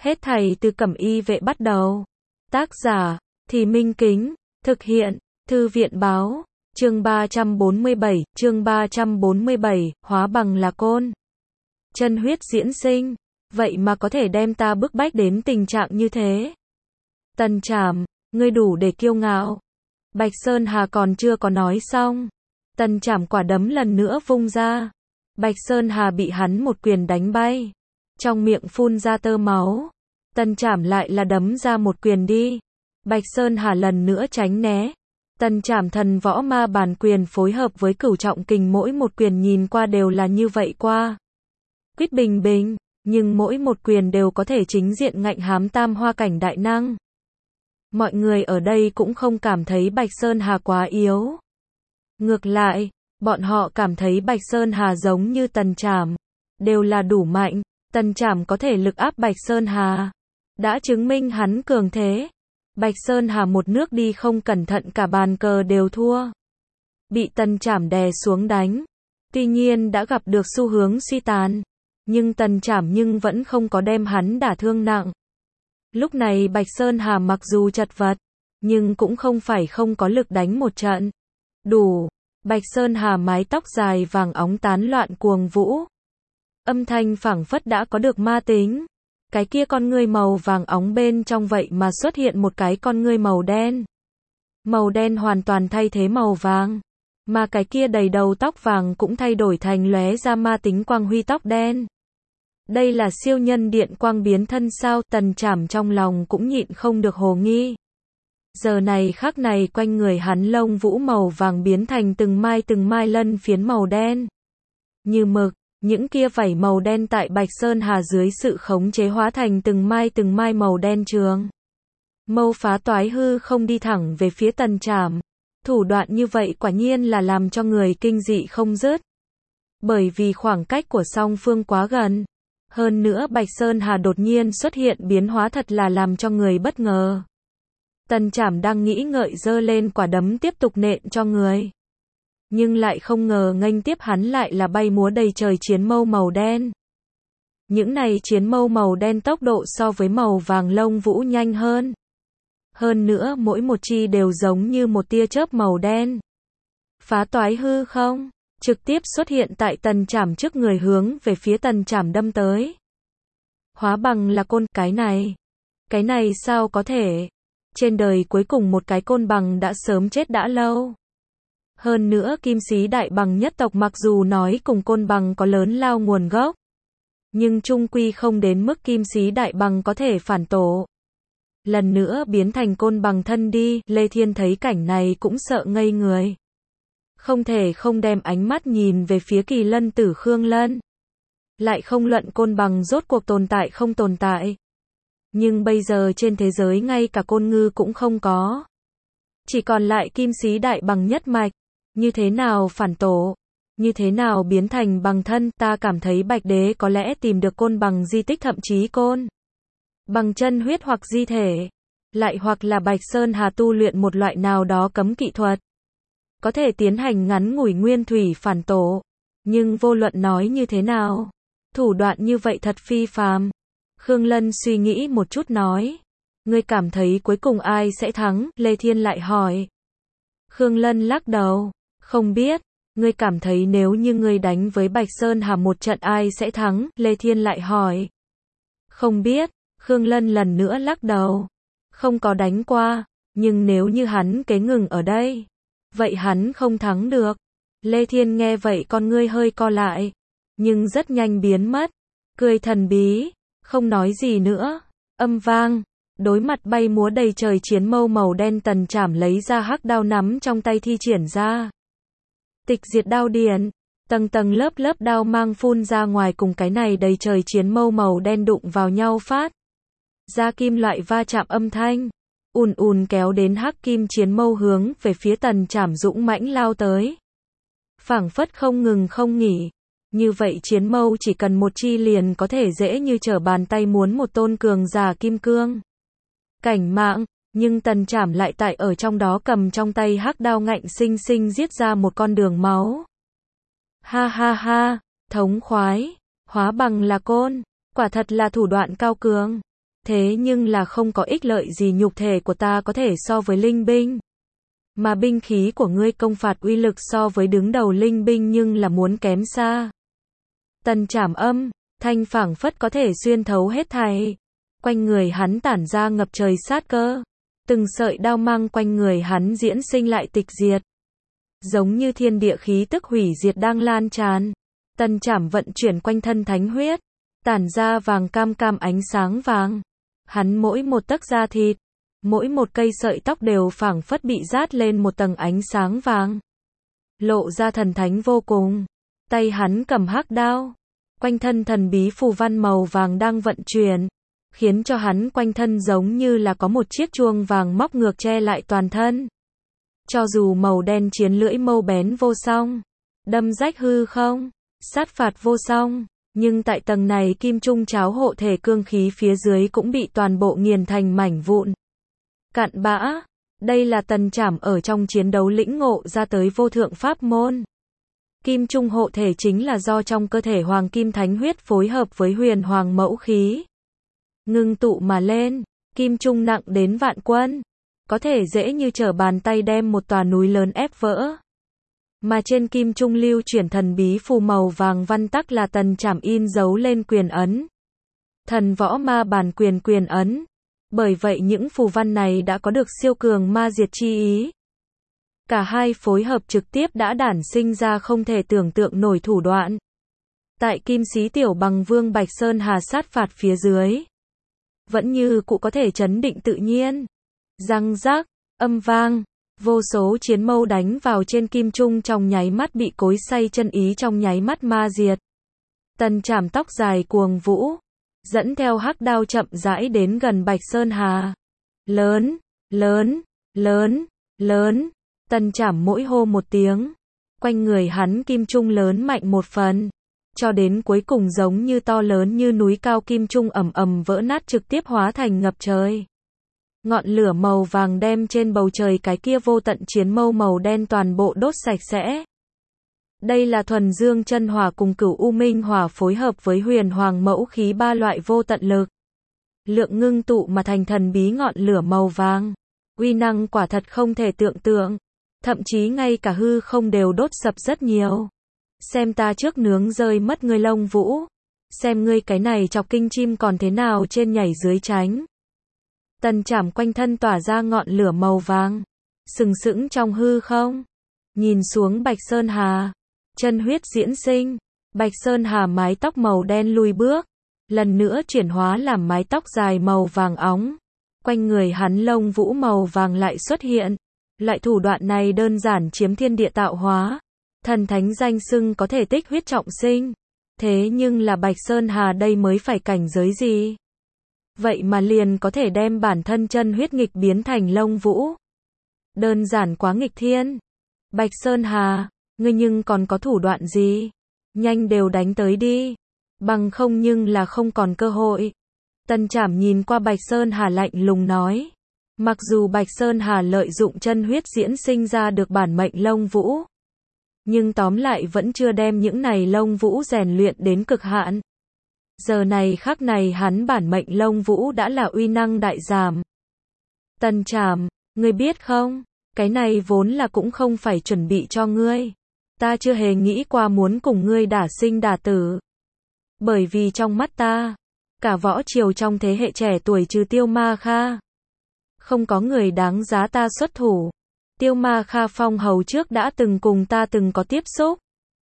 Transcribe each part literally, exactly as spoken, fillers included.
Hết thảy từ Cẩm Y Vệ bắt đầu. Tác giả, Thì Minh Kính, thực hiện, Thư viện Báo, chương ba trăm bốn mươi bảy, chương ba trăm bốn mươi bảy, hóa bằng là côn. Chân huyết diễn sinh, vậy mà có thể đem ta bức bách đến tình trạng như thế. Tần Trảm, ngươi đủ để kiêu ngạo. Bạch Sơn Hà còn chưa có nói xong. Tần Trảm quả đấm lần nữa vung ra. Bạch Sơn Hà bị hắn một quyền đánh bay. Trong miệng phun ra tơ máu. Tần Trảm lại là đấm ra một quyền đi. Bạch Sơn Hà lần nữa tránh né. Tần Trảm thần võ ma bàn quyền phối hợp với cửu trọng kình, mỗi một quyền nhìn qua đều là như vậy qua. Quyết bình bình, nhưng mỗi một quyền đều có thể chính diện ngạnh hám tam hoa cảnh đại năng. Mọi người ở đây cũng không cảm thấy Bạch Sơn Hà quá yếu. Ngược lại, bọn họ cảm thấy Bạch Sơn Hà giống như Tần Trảm, đều là đủ mạnh. Tần Trảm có thể lực áp Bạch Sơn Hà, đã chứng minh hắn cường thế. Bạch Sơn Hà một nước đi không cẩn thận cả bàn cờ đều thua. Bị Tần Trảm đè xuống đánh. Tuy nhiên đã gặp được xu hướng suy tàn, nhưng Tần Trảm nhưng vẫn không có đem hắn đả thương nặng. Lúc này Bạch Sơn Hà mặc dù chật vật, nhưng cũng không phải không có lực đánh một trận. Đủ. Bạch Sơn Hà mái tóc dài vàng óng tán loạn cuồng vũ. Âm thanh phảng phất đã có được ma tính. Cái kia con ngươi màu vàng óng bên trong vậy mà xuất hiện một cái con ngươi màu đen. Màu đen hoàn toàn thay thế màu vàng. Mà cái kia đầy đầu tóc vàng cũng thay đổi thành lóe ra ma tính quang huy tóc đen. Đây là siêu nhân điện quang biến thân sao? Tần Trảm trong lòng cũng nhịn không được hồ nghi. Giờ này khắc này quanh người hắn lông vũ màu vàng biến thành từng mai từng mai lân phiến màu đen. Như mực, những kia vảy màu đen tại Bạch Sơn Hà dưới sự khống chế hóa thành từng mai từng mai màu đen trường. Mâu phá toái hư không đi thẳng về phía Tần Trảm. Thủ đoạn như vậy quả nhiên là làm cho người kinh dị không dứt. Bởi vì khoảng cách của song phương quá gần. Hơn nữa Bạch Sơn Hà đột nhiên xuất hiện biến hóa thật là làm cho người bất ngờ. Tần Trảm đang nghĩ ngợi giơ lên quả đấm tiếp tục nện cho người. Nhưng lại không ngờ nghênh tiếp hắn lại là bay múa đầy trời chiến mâu màu đen. Những này chiến mâu màu đen tốc độ so với màu vàng lông vũ nhanh hơn. Hơn nữa mỗi một chi đều giống như một tia chớp màu đen. Phá toái hư không, trực tiếp xuất hiện tại Tần Trảm trước người hướng về phía Tần Trảm đâm tới. Hóa bằng là côn, cái này. Cái này sao có thể? Trên đời cuối cùng một cái côn bằng đã sớm chết đã lâu. Hơn nữa Kim Sĩ Đại Bằng nhất tộc mặc dù nói cùng côn bằng có lớn lao nguồn gốc, nhưng chung quy không đến mức Kim Sĩ Đại Bằng có thể phản tổ. Lần nữa biến thành côn bằng thân đi, Lê Thiên thấy cảnh này cũng sợ ngây người. Không thể không đem ánh mắt nhìn về phía Kỳ Lân Tử Khương Lân. Lại không luận côn bằng rốt cuộc tồn tại không tồn tại. Nhưng bây giờ trên thế giới ngay cả côn ngư cũng không có. Chỉ còn lại Kim Sĩ Đại Bằng nhất mạch. Như thế nào phản tổ? Như thế nào biến thành bằng thân? Ta cảm thấy Bạch Đế có lẽ tìm được côn bằng di tích, thậm chí côn bằng chân huyết hoặc di thể. Lại hoặc là Bạch Sơn Hà tu luyện một loại nào đó cấm kỵ thuật. Có thể tiến hành ngắn ngủi nguyên thủy phản tổ. Nhưng vô luận nói như thế nào, thủ đoạn như vậy thật phi phàm. Khương Lân suy nghĩ một chút nói. Ngươi cảm thấy cuối cùng ai sẽ thắng? Lê Thiên lại hỏi. Khương Lân lắc đầu. Không biết. Ngươi cảm thấy nếu như ngươi đánh với Bạch Sơn Hà một trận ai sẽ thắng? Lê Thiên lại hỏi. Không biết. Khương Lân lần nữa lắc đầu. Không có đánh qua. Nhưng nếu như hắn kế ngừng ở đây, vậy hắn không thắng được. Lê Thiên nghe vậy con ngươi hơi co lại. Nhưng rất nhanh biến mất. Cười thần bí. Không nói gì nữa. Âm vang. Đối mặt bay múa đầy trời chiến mâu màu đen, Tần Trảm lấy ra hắc đao nắm trong tay thi triển ra. Tịch diệt đao điển. Tầng tầng lớp lớp đao mang phun ra ngoài, cùng cái này đầy trời chiến mâu màu đen đụng vào nhau phát ra kim loại va chạm âm thanh. Ùn ùn kéo đến hắc kim chiến mâu hướng về phía Tần Trảm dũng mãnh lao tới. Phảng phất không ngừng không nghỉ. Như vậy chiến mâu chỉ cần một chi liền có thể dễ như trở bàn tay muốn một tôn cường giả kim cương cảnh mạng, nhưng Tần Trảm lại tại ở trong đó cầm trong tay hắc đao ngạnh sinh sinh giết ra một con đường máu. Ha ha ha, thống khoái, hóa bằng là côn, quả thật là thủ đoạn cao cường. Thế nhưng là không có ích lợi gì nhục thể của ta có thể so với linh binh. Mà binh khí của ngươi công phạt uy lực so với đứng đầu linh binh nhưng là muốn kém xa. Tần Trảm âm, thanh phảng phất có thể xuyên thấu hết thảy. Quanh người hắn tản ra ngập trời sát cơ. Từng sợi đao mang quanh người hắn diễn sinh lại tịch diệt. Giống như thiên địa khí tức hủy diệt đang lan tràn. Tần Trảm vận chuyển quanh thân thánh huyết, tản ra vàng cam cam ánh sáng vàng. Hắn mỗi một tấc da thịt, mỗi một cây sợi tóc đều phảng phất bị dát lên một tầng ánh sáng vàng. Lộ ra thần thánh vô cùng. Tay hắn cầm hắc đao. Quanh thân thần bí phù văn màu vàng đang vận chuyển, khiến cho hắn quanh thân giống như là có một chiếc chuông vàng móc ngược che lại toàn thân. Cho dù màu đen chiến lưỡi mâu bén vô song, đâm rách hư không, sát phạt vô song, nhưng tại tầng này kim trung cháo hộ thể cương khí phía dưới cũng bị toàn bộ nghiền thành mảnh vụn. Cặn bã, đây là Tần Trảm ở trong chiến đấu lĩnh ngộ ra tới vô thượng pháp môn. Kim trung hộ thể chính là do trong cơ thể hoàng kim thánh huyết phối hợp với huyền hoàng mẫu khí. Ngưng tụ mà lên, kim trung nặng đến vạn quân. Có thể dễ như trở bàn tay đem một tòa núi lớn ép vỡ. Mà trên kim trung lưu chuyển thần bí phù màu vàng văn tắc là Tần Trảm in dấu lên quyền ấn. Thần võ ma bản quyền quyền ấn. Bởi vậy những phù văn này đã có được siêu cường ma diệt chi ý. Cả hai phối hợp trực tiếp đã đản sinh ra không thể tưởng tượng nổi thủ đoạn. Tại kim sĩ tiểu bằng vương Bạch Sơn Hà sát phạt phía dưới, vẫn như cụ có thể chấn định tự nhiên. Răng rác, âm vang, vô số chiến mâu đánh vào trên kim trung trong nháy mắt bị cối xay chân ý trong nháy mắt ma diệt. Tần Trảm tóc dài cuồng vũ, dẫn theo hắc đao chậm rãi đến gần Bạch Sơn Hà. Lớn, lớn, lớn, lớn, Tần Trảm mỗi hô một tiếng, quanh người hắn kim trung lớn mạnh một phần, cho đến cuối cùng giống như to lớn như núi cao kim trung ầm ầm vỡ nát trực tiếp hóa thành ngập trời. Ngọn lửa màu vàng đem trên bầu trời cái kia vô tận chiến mâu màu đen toàn bộ đốt sạch sẽ. Đây là thuần dương chân hỏa cùng cửu u minh hỏa phối hợp với huyền hoàng mẫu khí ba loại vô tận lực. Lượng ngưng tụ mà thành thần bí ngọn lửa màu vàng. Uy năng quả thật không thể tưởng tượng. Thậm chí ngay cả hư không đều đốt sập rất nhiều. Xem ta trước nướng rơi mất ngươi lông vũ. Xem ngươi cái này chọc kinh chim còn thế nào trên nhảy dưới tránh. Tần Trảm quanh thân tỏa ra ngọn lửa màu vàng, sừng sững trong hư không. Nhìn xuống Bạch Sơn Hà, chân huyết diễn sinh, Bạch Sơn Hà mái tóc màu đen lùi bước, lần nữa chuyển hóa làm mái tóc dài màu vàng óng. Quanh người hắn lông vũ màu vàng lại xuất hiện. Loại thủ đoạn này đơn giản chiếm thiên địa tạo hóa. Thần thánh danh xưng có thể tích huyết trọng sinh. Thế nhưng là Bạch Sơn Hà đây mới phải cảnh giới gì? Vậy mà liền có thể đem bản thân chân huyết nghịch biến thành lông vũ. Đơn giản quá nghịch thiên. Bạch Sơn Hà, ngươi nhưng còn có thủ đoạn gì? Nhanh đều đánh tới đi. Bằng không nhưng là không còn cơ hội. Tần Trảm nhìn qua Bạch Sơn Hà lạnh lùng nói. Mặc dù Bạch Sơn Hà lợi dụng chân huyết diễn sinh ra được bản mệnh lông vũ, nhưng tóm lại vẫn chưa đem những này lông vũ rèn luyện đến cực hạn. Giờ này khắc này hắn bản mệnh lông vũ đã là uy năng đại giảm. Tần Trảm, ngươi biết không, cái này vốn là cũng không phải chuẩn bị cho ngươi. Ta chưa hề nghĩ qua muốn cùng ngươi đả sinh đả tử. Bởi vì trong mắt ta, cả võ triều trong thế hệ trẻ tuổi trừ Tiêu Ma Kha, không có người đáng giá ta xuất thủ. Tiêu Ma Kha phong hầu trước đã từng cùng ta từng có tiếp xúc.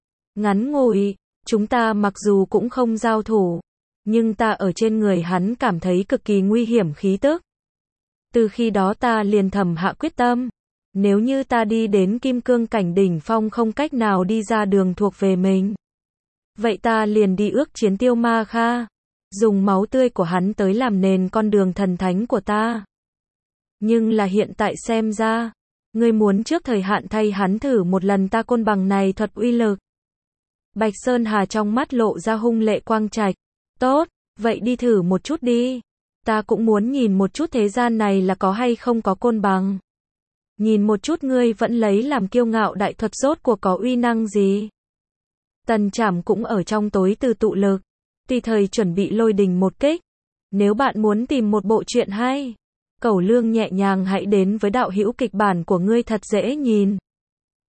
Ngắn ngủi, chúng ta mặc dù cũng không giao thủ, nhưng ta ở trên người hắn cảm thấy cực kỳ nguy hiểm khí tức. Từ khi đó ta liền thầm hạ quyết tâm, nếu như ta đi đến kim cương cảnh đỉnh phong không cách nào đi ra đường thuộc về mình, vậy ta liền đi ước chiến Tiêu Ma Kha, dùng máu tươi của hắn tới làm nền con đường thần thánh của ta. Nhưng là hiện tại xem ra, ngươi muốn trước thời hạn thay hắn thử một lần ta côn bằng này thuật uy lực. Bạch Sơn Hà trong mắt lộ ra hung lệ quang trạch. Tốt, vậy đi thử một chút đi. Ta cũng muốn nhìn một chút thế gian này là có hay không có côn bằng. Nhìn một chút ngươi vẫn lấy làm kiêu ngạo đại thuật rốt cuộc có uy năng gì. Tần Trảm cũng ở trong tối từ tụ lực, tùy thời chuẩn bị lôi đình một kích. Nếu bạn muốn tìm một bộ truyện hay, cẩu lương nhẹ nhàng hãy đến với đạo hữu kịch bản của ngươi thật dễ nhìn.